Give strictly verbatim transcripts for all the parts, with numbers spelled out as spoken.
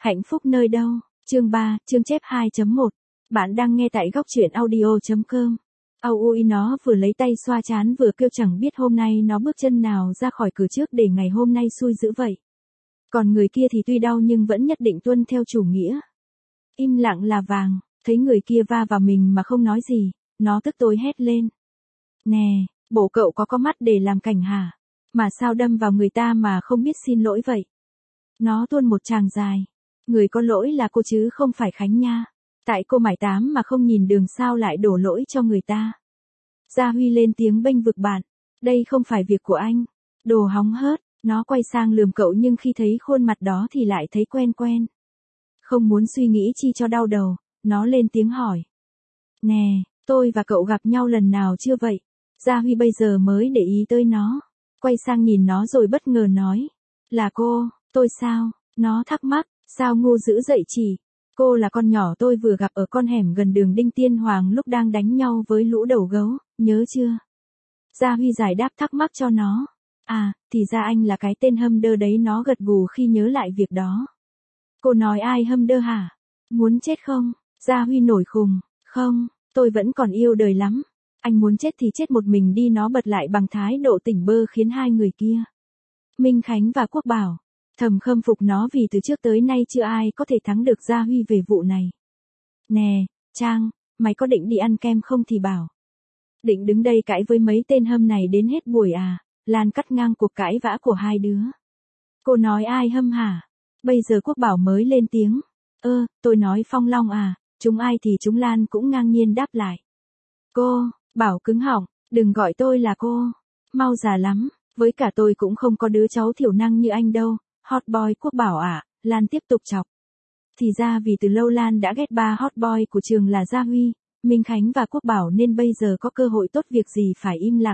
Hạnh phúc nơi đâu? Chương ba, chương chép hai chấm một. Bạn đang nghe tại góc truyện audio chấm com. Au ui nó vừa lấy tay xoa trán vừa kêu chẳng biết hôm nay nó bước chân nào ra khỏi cửa trước để ngày hôm nay xui dữ vậy. Còn người kia thì tuy đau nhưng vẫn nhất định tuân theo chủ nghĩa. Im lặng là vàng, thấy người kia va vào mình mà không nói gì, nó tức tối hét lên. Nè, bộ cậu có có mắt để làm cảnh hả? Mà sao đâm vào người ta mà không biết xin lỗi vậy? Nó tuôn một tràng dài. Người có lỗi là cô chứ không phải Khánh nha. Tại cô mải tám mà không nhìn đường sao lại đổ lỗi cho người ta. Gia Huy lên tiếng bênh vực bạn. Đây không phải việc của anh. Đồ hóng hớt, nó quay sang lườm cậu nhưng khi thấy khuôn mặt đó thì lại thấy quen quen. Không muốn suy nghĩ chi cho đau đầu, nó lên tiếng hỏi. Nè, tôi và cậu gặp nhau lần nào chưa vậy? Gia Huy bây giờ mới để ý tới nó. Quay sang nhìn nó rồi bất ngờ nói. Là cô, tôi sao? Nó thắc mắc, sao ngu dữ dậy chỉ? Cô là con nhỏ tôi vừa gặp ở con hẻm gần đường Đinh Tiên Hoàng lúc đang đánh nhau với lũ đầu gấu, nhớ chưa? Gia Huy giải đáp thắc mắc cho nó. À, thì ra anh là cái tên hâm đơ đấy, nó gật gù khi nhớ lại việc đó. Cô nói ai hâm đơ hả? Muốn chết không? Gia Huy nổi khùng. Không, tôi vẫn còn yêu đời lắm. Anh muốn chết thì chết một mình đi, nó bật lại bằng thái độ tỉnh bơ khiến hai người kia, Minh Khánh và Quốc Bảo, thầm khâm phục nó vì từ trước tới nay chưa ai có thể thắng được Gia Huy về vụ này. Nè, Trang, mày có định đi ăn kem không thì bảo. Định đứng đây cãi với mấy tên hâm này đến hết buổi à? Lan cắt ngang cuộc cãi vã của hai đứa. Cô nói ai hâm hả? Bây giờ Quốc Bảo mới lên tiếng. Ơ, tôi nói Phong Long à, chúng ai thì chúng. Lan cũng ngang nhiên đáp lại. Cô, Bảo cứng họng, đừng gọi tôi là cô. Mau già lắm, với cả tôi cũng không có đứa cháu thiểu năng như anh đâu. Hot boy Quốc Bảo à, Lan tiếp tục chọc. Thì ra vì từ lâu Lan đã ghét ba hot boy của trường là Gia Huy, Minh Khánh và Quốc Bảo nên bây giờ có cơ hội tốt việc gì phải im lặng.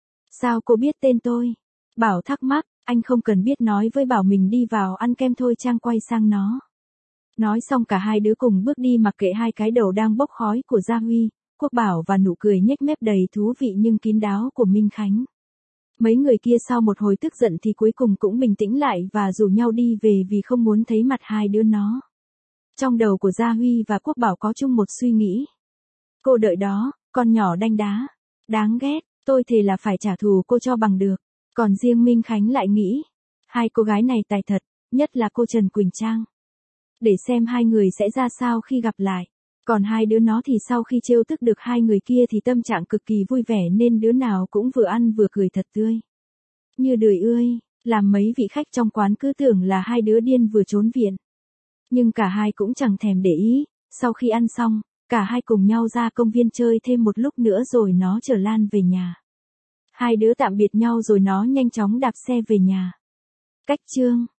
Sao cô biết tên tôi? Bảo thắc mắc, anh không cần biết, nói với Bảo mình đi vào ăn kem thôi. Trang quay sang nó. Nói xong cả hai đứa cùng bước đi mặc kệ hai cái đầu đang bốc khói của Gia Huy, Quốc Bảo và nụ cười nhếch mép đầy thú vị nhưng kín đáo của Minh Khánh. Mấy người kia sau một hồi tức giận thì cuối cùng cũng bình tĩnh lại và rủ nhau đi về vì không muốn thấy mặt hai đứa nó. Trong đầu của Gia Huy và Quốc Bảo có chung một suy nghĩ. Cô đợi đó, con nhỏ đanh đá. Đáng ghét, tôi thề là phải trả thù cô cho bằng được. Còn riêng Minh Khánh lại nghĩ. Hai cô gái này tài thật, nhất là cô Trần Quỳnh Trang. Để xem hai người sẽ ra sao khi gặp lại. Còn hai đứa nó thì sau khi trêu tức được hai người kia thì tâm trạng cực kỳ vui vẻ nên đứa nào cũng vừa ăn vừa cười thật tươi. Như đời ơi, làm mấy vị khách trong quán cứ tưởng là hai đứa điên vừa trốn viện. Nhưng cả hai cũng chẳng thèm để ý, sau khi ăn xong, cả hai cùng nhau ra công viên chơi thêm một lúc nữa rồi nó chở Lan về nhà. Hai đứa tạm biệt nhau rồi nó nhanh chóng đạp xe về nhà. Cách chương